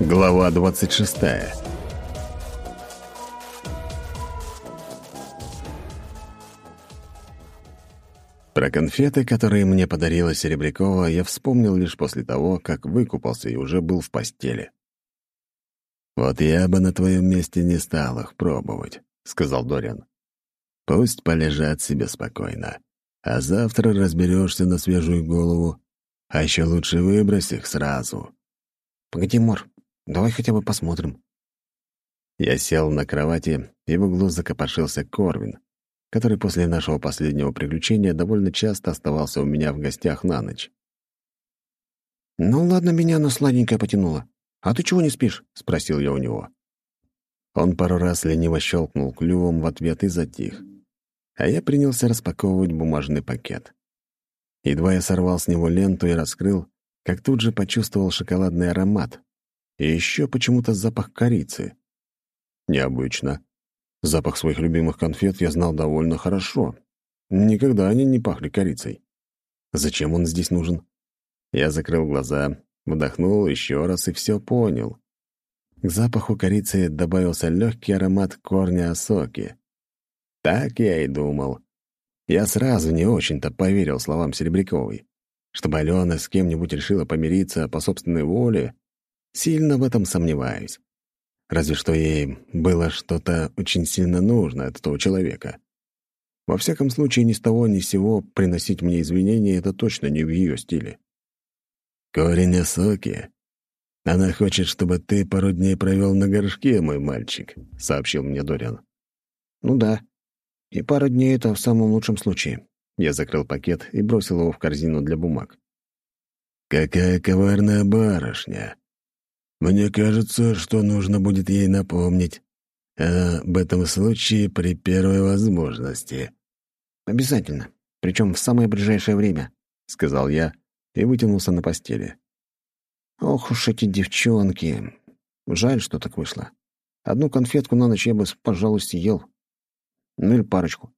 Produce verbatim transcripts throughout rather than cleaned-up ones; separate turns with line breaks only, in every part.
Глава двадцать шестая. Про конфеты, которые мне подарила Серебрякова, я вспомнил лишь после того, как выкупался и уже был в постели. «Вот я бы на твоем месте не стал их пробовать», — сказал Дориан. «Пусть полежат себе спокойно, а завтра разберешься на свежую голову, а еще лучше выбрось их сразу».
«Погоди, Мор, давай хотя бы посмотрим».
Я сел на кровати, и в углу закопошился Корвин, который после нашего последнего приключения довольно часто оставался у меня в гостях на ночь.
«Ну ладно, меня на сладенькое потянуло. А ты чего не спишь?» — спросил я у него.
Он пару раз лениво щелкнул клювом в ответ и затих, а я принялся распаковывать бумажный пакет. Едва я сорвал с него ленту и раскрыл, как тут же почувствовал шоколадный аромат и еще почему-то запах корицы. Необычно. Запах своих любимых конфет я знал довольно хорошо. Никогда они не пахли корицей. Зачем он здесь нужен? Я закрыл глаза, вдохнул еще раз и все понял. К запаху корицы добавился легкий аромат корня осоки. Так я и думал. Я сразу не очень-то поверил словам Серебряковой. Чтобы Алена с кем-нибудь решила помириться по собственной воле, сильно в этом сомневаюсь. Разве что ей было что-то очень сильно нужно от этого человека. Во всяком случае, ни с того ни с сего приносить мне извинения — это точно не в ее стиле. «Корень осоки. Она хочет, чтобы ты пару дней провел на горшке, мой мальчик», — сообщил мне Дориан.
«Ну да. И пара дней — это в самом лучшем случае».
Я закрыл пакет и бросил его в корзину для бумаг. «Какая коварная барышня. Мне кажется, что нужно будет ей напомнить об этом случае при первой возможности».
«Обязательно. Причем в самое ближайшее время», — сказал я и вытянулся на постели. «Ох уж эти девчонки. Жаль, что так вышло. Одну конфетку на ночь я бы, пожалуй, съел. Ну или парочку».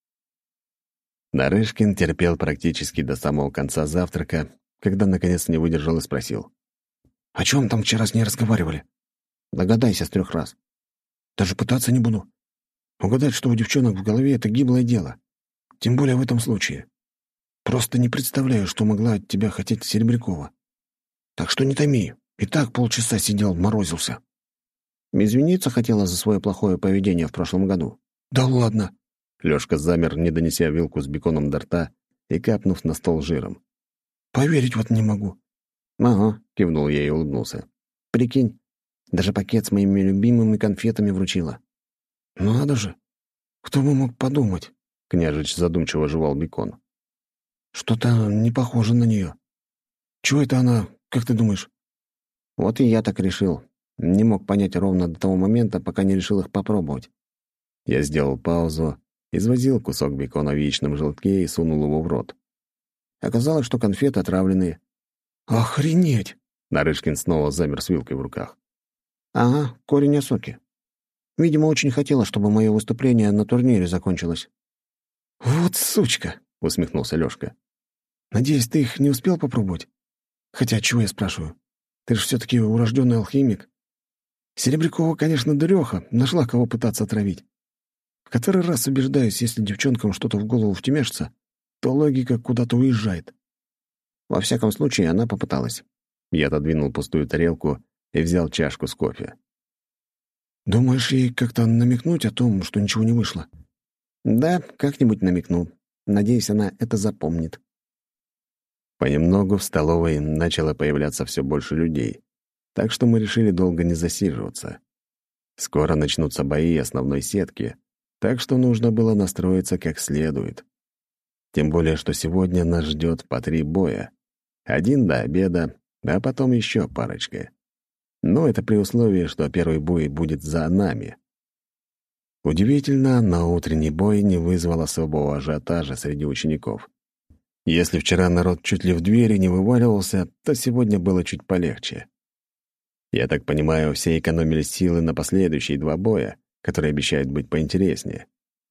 Нарышкин терпел практически до самого конца завтрака, когда наконец не выдержал и спросил.
«О чем там вчера с ней разговаривали?» «Догадайся с трех раз». «Даже пытаться не буду. Угадать, что у девчонок в голове, — это гиблое дело. Тем более в этом случае. Просто не представляю, что могла от тебя хотеть Серебрякова. Так что не томи. И так полчаса сидел, морозился». «Извиниться хотела за свое плохое поведение в прошлом году». «Да ладно».
Лёшка замер, не донеся вилку с беконом до рта и капнув на стол жиром.
«Поверить вот не могу».
«Ага», — кивнул я и улыбнулся.
«Прикинь, даже пакет с моими любимыми конфетами вручила».
«Надо же! Кто бы мог подумать?» — княжич задумчиво жевал бекон.
«Что-то не похоже на нее. Чего это она, как ты думаешь?» «Вот и я так решил. Не мог понять ровно до того момента, пока не решил их попробовать».
Я сделал паузу, извозил кусок бекона в яичном желтке и сунул его в рот.
Оказалось, что конфеты отравленные.
«Охренеть!» — Нарышкин снова замер с вилкой в руках.
«Ага, корень осоки. Видимо, очень хотела, чтобы мое выступление на турнире закончилось».
«Вот сучка!» — усмехнулся Лёшка.
«Надеюсь, ты их не успел попробовать? Хотя, чего я спрашиваю? Ты же все-таки урожденный алхимик. Серебрякова, конечно, дуреха, нашла кого пытаться отравить. В который раз убеждаюсь, если девчонкам что-то в голову втемяшится, то логика куда-то уезжает».
Во всяком случае, она попыталась. Я отодвинул пустую тарелку и взял чашку с кофе.
«Думаешь, ей как-то намекнуть о том, что ничего не вышло?»
«Да, как-нибудь намекну. Надеюсь, она это запомнит». Понемногу в столовой начало появляться все больше людей, так что мы решили долго не засиживаться. Скоро начнутся бои основной сетки, так что нужно было настроиться как следует. Тем более, что сегодня нас ждет по три боя. Один до обеда, а потом еще парочка. Но это при условии, что первый бой будет за нами. Удивительно, но утренний бой не вызвал особого ажиотажа среди учеников. Если вчера народ чуть ли в двери не вываливался, то сегодня было чуть полегче. Я так понимаю, все экономили силы на последующие два боя, которые обещают быть поинтереснее.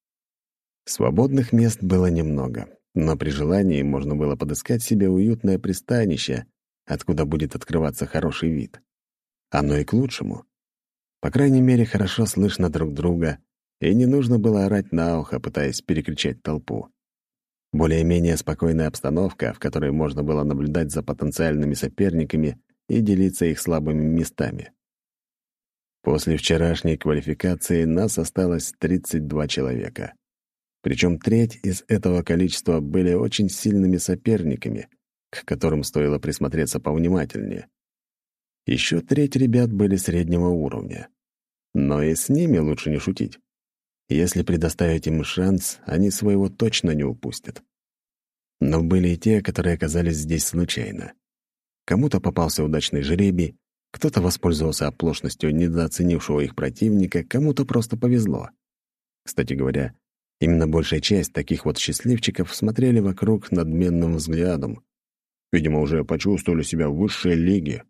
Свободных мест было немного, но при желании можно было подыскать себе уютное пристанище, откуда будет открываться хороший вид. Оно и к лучшему. По крайней мере, хорошо слышно друг друга, и не нужно было орать на ухо, пытаясь перекричать толпу. Более-менее спокойная обстановка, в которой можно было наблюдать за потенциальными соперниками и делиться их слабыми местами. После вчерашней квалификации нас осталось тридцать два человека. Причем треть из этого количества были очень сильными соперниками, к которым стоило присмотреться повнимательнее. Еще треть ребят были среднего уровня. Но и с ними лучше не шутить. Если предоставить им шанс, они своего точно не упустят. Но были и те, которые оказались здесь случайно. Кому-то попался удачный жребий, кто-то воспользовался оплошностью недооценившего их противника, кому-то просто повезло. Кстати говоря, именно большая часть таких вот счастливчиков смотрели вокруг надменным взглядом. Видимо, уже почувствовали себя в высшей лиге.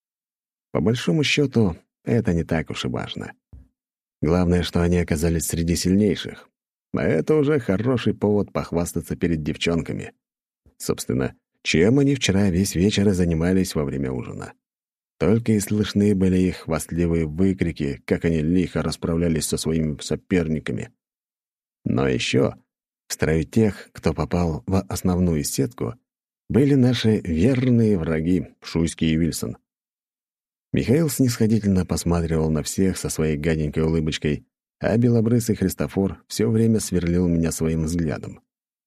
По большому счету, это не так уж и важно. Главное, что они оказались среди сильнейших. А это уже хороший повод похвастаться перед девчонками. Собственно, чем они вчера весь вечер и занимались во время ужина. Только и слышны были их хвастливые выкрики, как они лихо расправлялись со своими соперниками. Но еще в строю тех, кто попал в основную сетку, были наши верные враги Шуйский и Вильсон. Михаил снисходительно посматривал на всех со своей гаденькой улыбочкой, а белобрысый Христофор все время сверлил меня своим взглядом.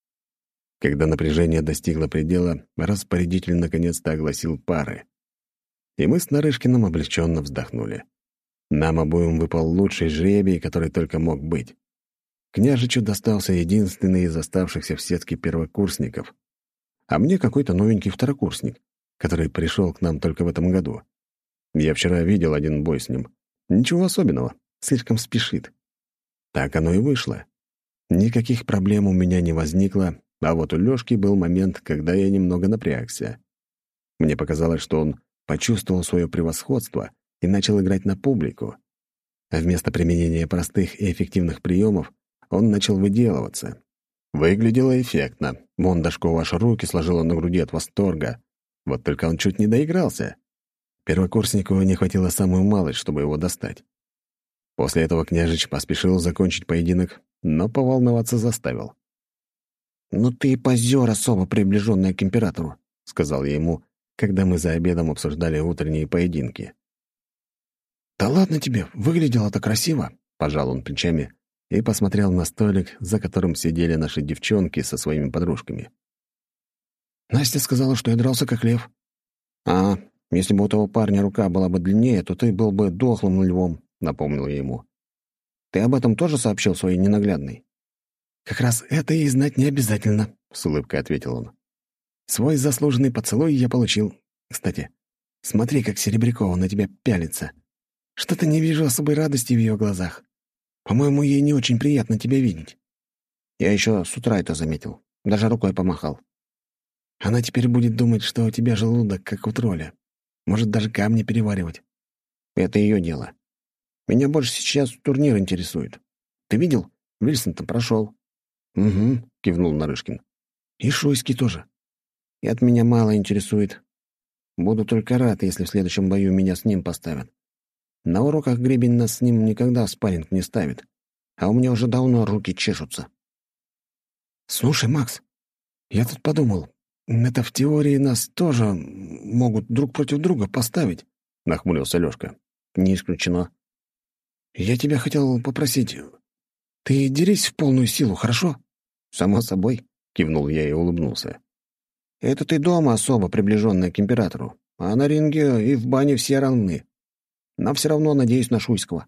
Когда напряжение достигло предела, распорядитель наконец-то огласил пары. И мы с Нарышкиным облегченно вздохнули. Нам обоим выпал лучший жребий, который только мог быть. Княжичу достался единственный из оставшихся в сетке первокурсников, а мне какой-то новенький второкурсник, который пришел к нам только в этом году. Я вчера видел один бой с ним. Ничего особенного, слишком спешит. Так оно и вышло. Никаких проблем у меня не возникло, а вот у Лёшки был момент, когда я немного напрягся. Мне показалось, что он почувствовал свое превосходство и начал играть на публику. А вместо применения простых и эффективных приемов он начал выделываться. Выглядело эффектно. Мондашкова аж руки сложила на груди от восторга. Вот только он чуть не доигрался. Первокурснику не хватило самую малость, чтобы его достать. После этого княжич поспешил закончить поединок, но поволноваться заставил.
«Ну ты и позер, особо приближенная к императору»,
— сказал я ему, когда мы за обедом обсуждали утренние поединки.
«Да ладно тебе, выглядело-то красиво», — пожал он плечами
и посмотрел на столик, за которым сидели наши девчонки со своими подружками.
«Настя сказала, что я дрался как лев». «А, если бы у того парня рука была бы длиннее, то ты был бы дохлым львом», — напомнил я ему. «Ты об этом тоже сообщил своей ненаглядной?» «Как раз это и знать не обязательно», — с улыбкой ответил он. «Свой заслуженный поцелуй я получил. Кстати, смотри, как Серебрякова на тебя пялится. Что-то не вижу особой радости в ее глазах. По-моему, ей не очень приятно тебя видеть. Я еще с утра это заметил. Даже рукой помахал. Она теперь будет думать, что у тебя желудок, как у тролля. Может, даже камни переваривать. Это ее дело. Меня больше сейчас турнир интересует. Ты видел? Вильсон-то прошел». «Угу», — кивнул Нарышкин. «И Шуйский тоже. И от меня мало интересует. Буду только рад, если в следующем бою меня с ним поставят. На уроках Гребень нас с ним никогда в спарринг не ставит, а у меня уже давно руки чешутся». «Слушай, Макс, я тут подумал, это в теории нас тоже могут друг против друга поставить», — нахмурился Лёшка. «Не исключено. Я тебя хотел попросить, ты дерись в полную силу, хорошо?» «Само собой», — кивнул я и улыбнулся. «Это ты дома особо приближенная к императору, а на ринге и в бане все равны. Но все равно надеюсь на Шуйского».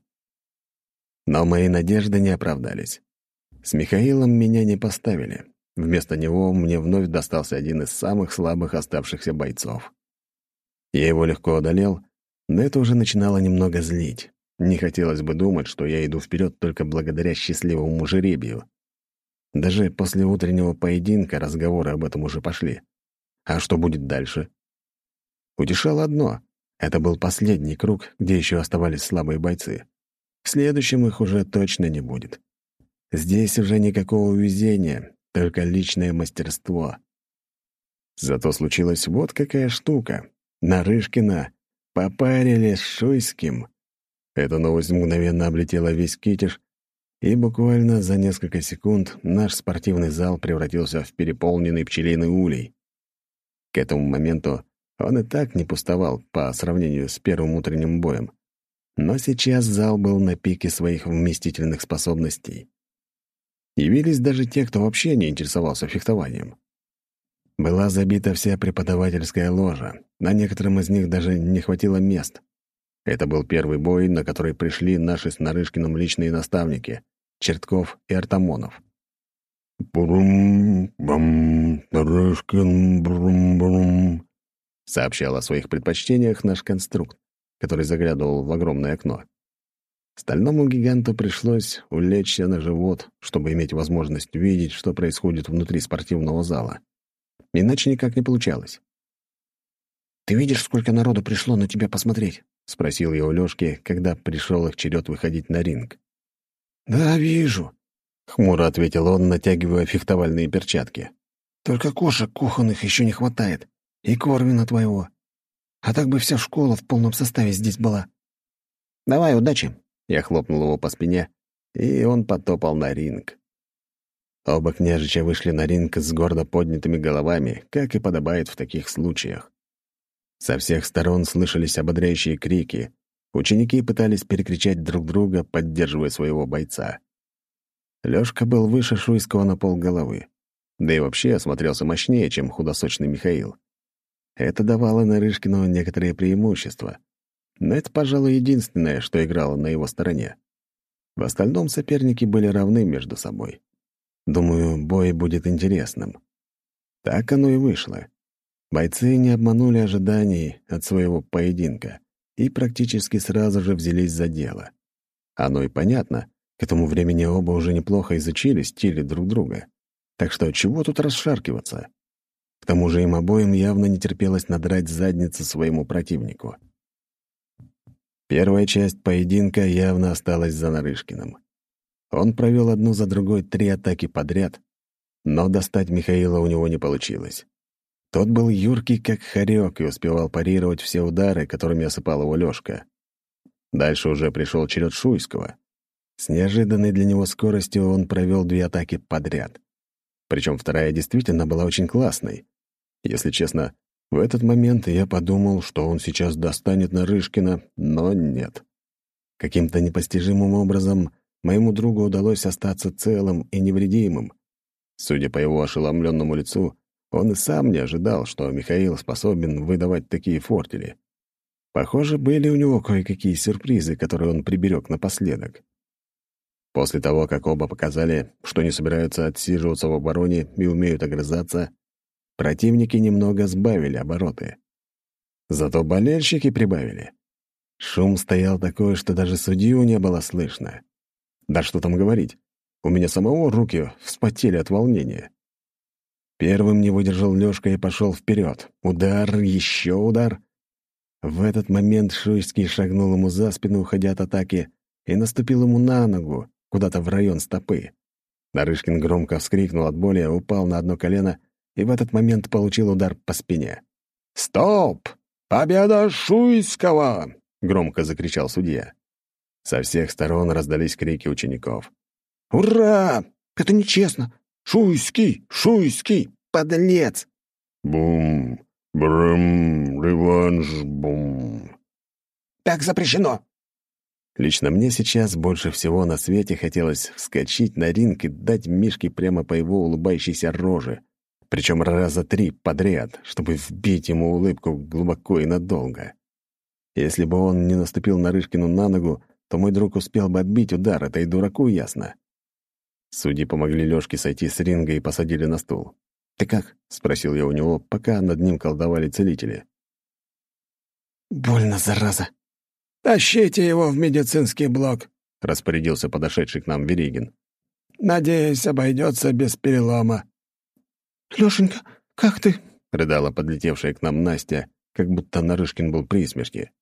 Но мои надежды не оправдались. С Михаилом меня не поставили. Вместо него мне вновь достался один из самых слабых оставшихся бойцов. Я его легко одолел, но это уже начинало немного злить. Не хотелось бы думать, что я иду вперед только благодаря счастливому жеребию. Даже после утреннего поединка разговоры об этом уже пошли. А что будет дальше? Утешало одно — это был последний круг, где еще оставались слабые бойцы. В следующем их уже точно не будет. Здесь уже никакого везения, только личное мастерство. Зато случилась вот какая штука. Нарышкина Попарили с Шуйским. Эта новость мгновенно облетела весь Китеж, и буквально за несколько секунд наш спортивный зал превратился в переполненный пчелиный улей. К этому моменту он и так не пустовал по сравнению с первым утренним боем. Но сейчас зал был на пике своих вместительных способностей. Явились даже те, кто вообще не интересовался фехтованием. Была забита вся преподавательская ложа, на некоторым из них даже не хватило мест. Это был первый бой, на который пришли наши с Нарышкиным личные наставники — Чертков и Артамонов. «Брум-бам, Нарышкин, брум-брум», — сообщал о своих предпочтениях наш конструкт, который заглядывал в огромное окно. Стальному гиганту пришлось улечься на живот, чтобы иметь возможность видеть, что происходит внутри спортивного зала. Иначе никак не получалось.
«Ты видишь, сколько народу пришло на тебя посмотреть?»
— спросил я у Лёшки, когда пришел их черед выходить на ринг.
«Да, вижу»,
— хмуро ответил он, натягивая фехтовальные перчатки.
«Только кошек кухонных еще не хватает, и Корвина твоего. А так бы вся школа в полном составе здесь была».
«Давай, удачи!» — я хлопнул его по спине, и он потопал на ринг. Оба княжича вышли на ринг с гордо поднятыми головами, как и подобает в таких случаях. Со всех сторон слышались ободряющие крики. Ученики пытались перекричать друг друга, поддерживая своего бойца. Лёшка был выше Шуйского на полголовы, да и вообще осмотрелся мощнее, чем худосочный Михаил. Это давало Нарышкину некоторые преимущества, но это, пожалуй, единственное, что играло на его стороне. В остальном соперники были равны между собой. Думаю, бой будет интересным. Так оно и вышло. Бойцы не обманули ожиданий от своего поединка и практически сразу же взялись за дело. Оно и понятно, к этому времени оба уже неплохо изучили стили друг друга. Так что чего тут расшаркиваться? К тому же им обоим явно не терпелось надрать задницу своему противнику. Первая часть поединка явно осталась за Нарышкиным. Он провел одну за другой три атаки подряд, но достать Михаила у него не получилось. Тот был юркий, как хорек, и успевал парировать все удары, которыми осыпал его Лёшка. Дальше уже пришел черед Шуйского. С неожиданной для него скоростью он провел две атаки подряд. Причем вторая действительно была очень классной. Если честно, в этот момент я подумал, что он сейчас достанет Нарышкина, но нет. Каким-то непостижимым образом моему другу удалось остаться целым и невредимым. Судя по его ошеломленному лицу, он и сам не ожидал, что Михаил способен выдавать такие фортели. Похоже, были у него кое-какие сюрпризы, которые он приберег напоследок. После того, как оба показали, что не собираются отсиживаться в обороне и умеют огрызаться, противники немного сбавили обороты. Зато болельщики прибавили. Шум стоял такой, что даже судью не было слышно. Да что там говорить, у меня самого руки вспотели от волнения. Первым не выдержал Лёшка и пошел вперед. Удар, еще удар. В этот момент Шуйский шагнул ему за спину, уходя от атаки, и наступил ему на ногу, куда-то в район стопы. Нарышкин громко вскрикнул от боли, упал на одно колено и в этот момент получил удар по спине. «Стоп! Победа Шуйского!» — громко закричал судья. Со всех сторон раздались крики учеников.
«Ура! Это нечестно! Шуйский! Шуйский! Подлец!»
Бум! Брым! Реванш! Бум!
«Так запрещено!»
Лично мне сейчас больше всего на свете хотелось вскочить на ринг и дать Мишке прямо по его улыбающейся роже, причем раза три подряд, чтобы вбить ему улыбку глубоко и надолго. Если бы он не наступил Нарышкину на ногу, то мой друг успел бы отбить удар, это и дураку ясно. Судьи помогли Лёшке сойти с ринга и посадили на стул. «Ты как?» — спросил я у него, пока над ним колдовали целители.
«Больно, зараза!» «Тащите его в медицинский блок», —
распорядился подошедший к нам Веригин.
«Надеюсь, обойдется без перелома». «Лёшенька, как ты?»
— рыдала подлетевшая к нам Настя, как будто Нарышкин был при смерти.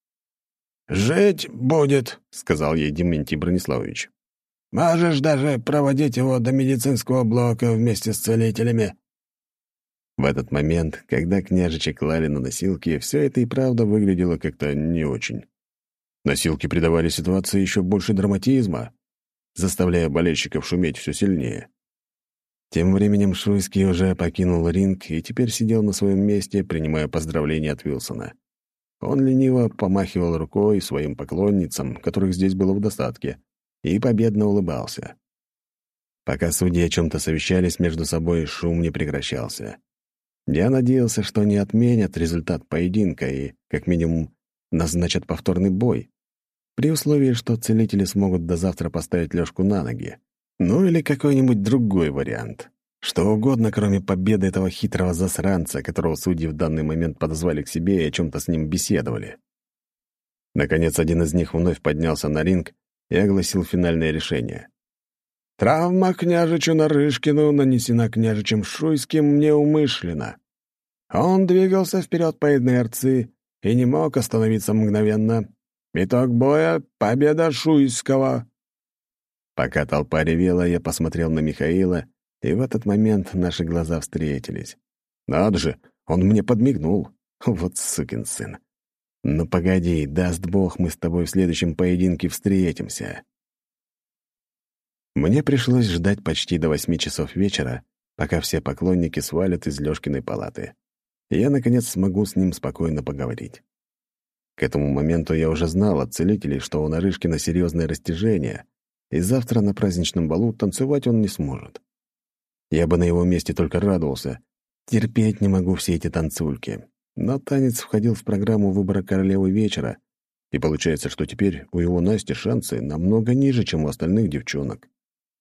«Жить будет», —
сказал ей Дементий Брониславович.
«Можешь даже проводить его до медицинского блока вместе с целителями».
В этот момент, когда княжича клали на носилки, все это и правда выглядело как-то не очень. Носилки придавали ситуации еще больше драматизма, заставляя болельщиков шуметь все сильнее. Тем временем Шуйский уже покинул ринг и теперь сидел на своем месте, принимая поздравления от Вилсона. Он лениво помахивал рукой своим поклонницам, которых здесь было в достатке, и победно улыбался. Пока судьи о чем-то совещались между собой, шум не прекращался. Я надеялся, что они отменят результат поединка и, как минимум, назначат повторный бой, при условии, что целители смогут до завтра поставить Лёшку на ноги. Ну или какой-нибудь другой вариант. Что угодно, кроме победы этого хитрого засранца, которого судьи в данный момент подозвали к себе и о чем-то с ним беседовали. Наконец, один из них вновь поднялся на ринг и огласил финальное решение. «Травма княжичу Нарышкину нанесена княжичем Шуйским неумышленно. Он двигался вперед по инерции и не мог остановиться мгновенно. Итог боя — победа Шуйского». Пока толпа ревела, я посмотрел на Михаила, и в этот момент наши глаза встретились. Надо же, он мне подмигнул. Вот сукин сын. Ну погоди, даст бог, мы с тобой в следующем поединке встретимся. Мне пришлось ждать почти до восьми часов вечера, пока все поклонники свалят из Лёшкиной палаты. И я, наконец, смогу с ним спокойно поговорить. К этому моменту я уже знал от целителей, что у Нарышкина серьезное растяжение, и завтра на праздничном балу танцевать он не сможет. Я бы на его месте только радовался. Терпеть не могу все эти танцульки. Но танец входил в программу выбора королевы вечера, и получается, что теперь у его Насти шансы намного ниже, чем у остальных девчонок.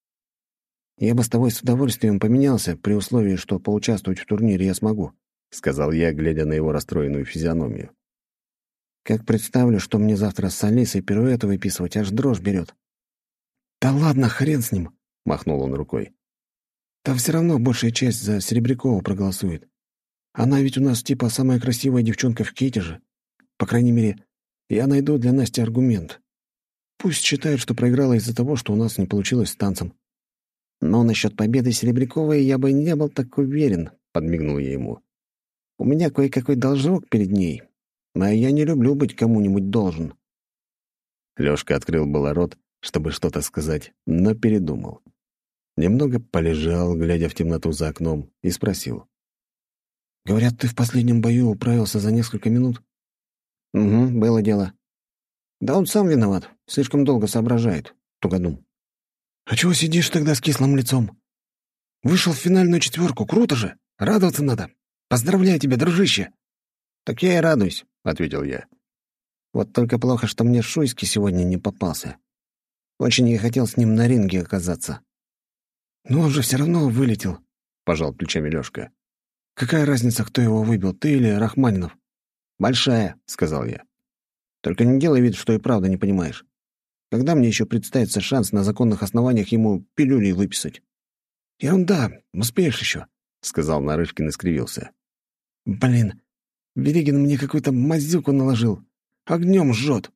«Я бы с тобой с удовольствием поменялся, при условии, что поучаствовать в турнире я смогу», — сказал я, глядя на его расстроенную физиономию. «Как представлю, что мне завтра с Алисой пируэты выписывать, аж дрожь берет». «Да ладно, хрен с ним», — махнул он рукой. «Там все равно большая часть за Серебрякова проголосует. Она ведь у нас типа самая красивая девчонка в Китеже. По крайней мере, я найду для Насти аргумент. Пусть считает, что проиграла из-за того, что у нас не получилось с танцем». «Но насчет победы Серебряковой я бы не был так уверен», — подмигнул я ему. «У меня кое-какой должок перед ней, а я не люблю быть кому-нибудь должен».
Лёшка открыл было рот, чтобы что-то сказать, но передумал. Немного полежал, глядя в темноту за окном, и спросил.
«Говорят, ты в последнем бою управился за несколько минут?» «Угу, было дело». «Да он сам виноват, слишком долго соображает, тугодум». «А чего сидишь тогда с кислым лицом? Вышел в финальную четверку, круто же, радоваться надо. Поздравляю тебя, дружище!» «Так я и радуюсь», — ответил я. «Вот только плохо, что мне Шуйский сегодня не попался. Очень я хотел с ним на ринге оказаться». «Но он же все равно вылетел», — пожал плечами Лёшка. «Какая разница, кто его выбил, ты или Рахманинов?» «Большая», — сказал я. «Только не делай вид, что и правда не понимаешь. Когда мне еще представится шанс на законных основаниях ему пилюли выписать?» «Ерунда, успеешь еще», — сказал Нарышкин и скривился. «Блин, Верегин мне какую-то мазюку наложил. Огнем жжет».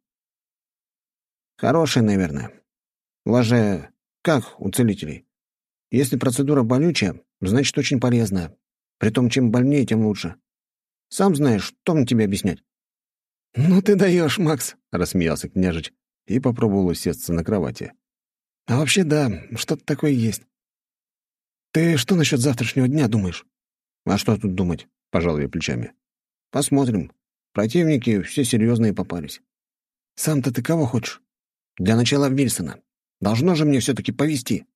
«Хорошая, наверное. У вас же как у целителей? Если процедура болючая, значит, очень полезная. Притом, чем больнее, тем лучше. Сам знаешь, что мне тебе объяснять?» «Ну ты даешь, Макс», — рассмеялся княжич и попробовал усесться на кровати. «А вообще, да, что-то такое есть. Ты что насчет завтрашнего дня думаешь?» «А что тут думать?» — пожал я плечами. «Посмотрим. Противники все серьезные попались. Сам-то ты кого хочешь?» «Для начала Вильсона. Должно же мне все-таки повезти».